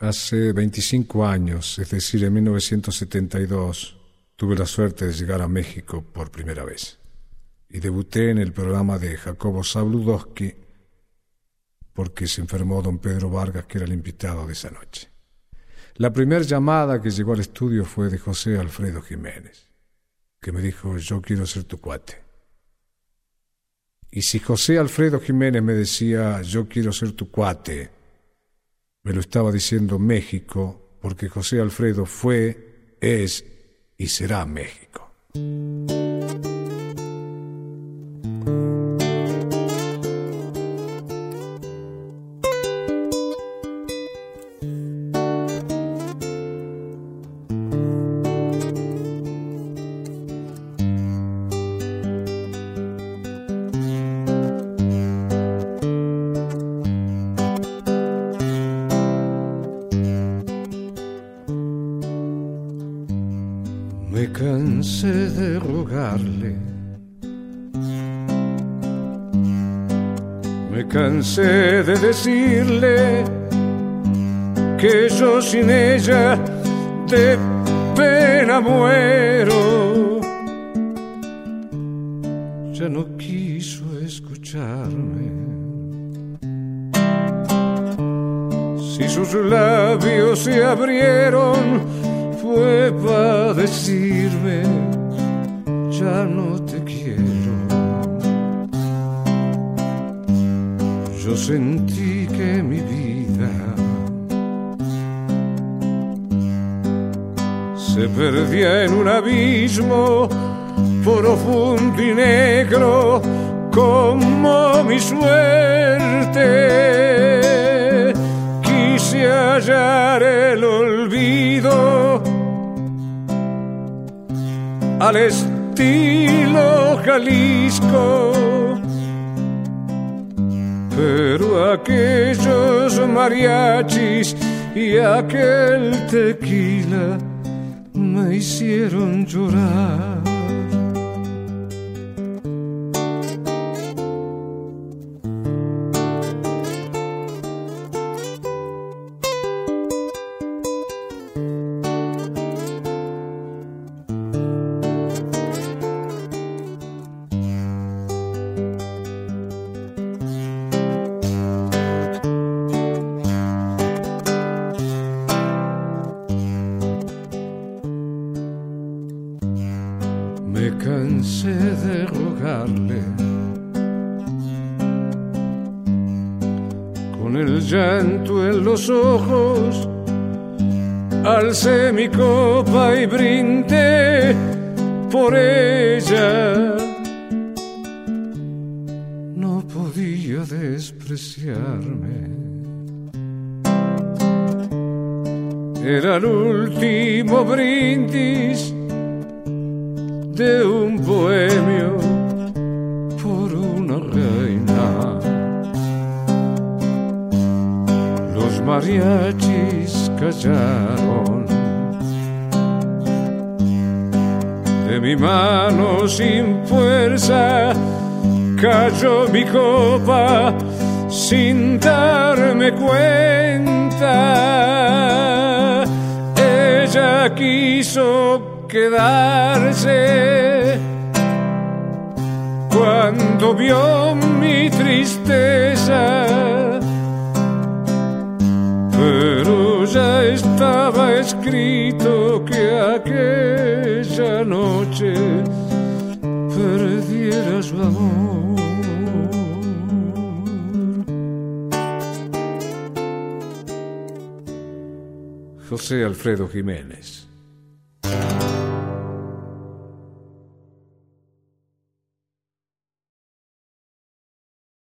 Hace 25 años, es decir, en 1972, tuve la suerte de llegar a México por primera vez. Y debuté en el programa de Jacobo Zabludovsky porque se enfermó don Pedro Vargas, que era el invitado de esa noche. La primera llamada que llegó al estudio fue de José Alfredo Jiménez, que me dijo: yo quiero ser tu cuate. Y si José Alfredo Jiménez me decía: yo quiero ser tu cuate, me lo estaba diciendo México, porque José Alfredo fue, es y será México. Me cansé de rogarle, me cansé de decirle que yo sin ella de pena muero. Ya no quiso escucharme. Si sus labios se abrieron, fue para decirme: ya no te quiero. Yo sentí que mi vida se perdía en un abismo profundo y negro como mi suerte. Quise hallar el olvido al estilo Jalisco, pero aquellos mariachis y aquel tequila me hicieron llorar. Me cansé de rogarle, con el llanto en los ojos, alcé mi copa y brindé por ella. No podía despreciarme. Era el último brindis de un bohemio por una reina. Los mariachis callaron. De mi mano sin fuerza cayó mi copa sin darme cuenta. Ella quiso quedarse cuando vio mi tristeza, pero ya estaba escrito que aquella noche perdiera su amor. José Alfredo Jiménez.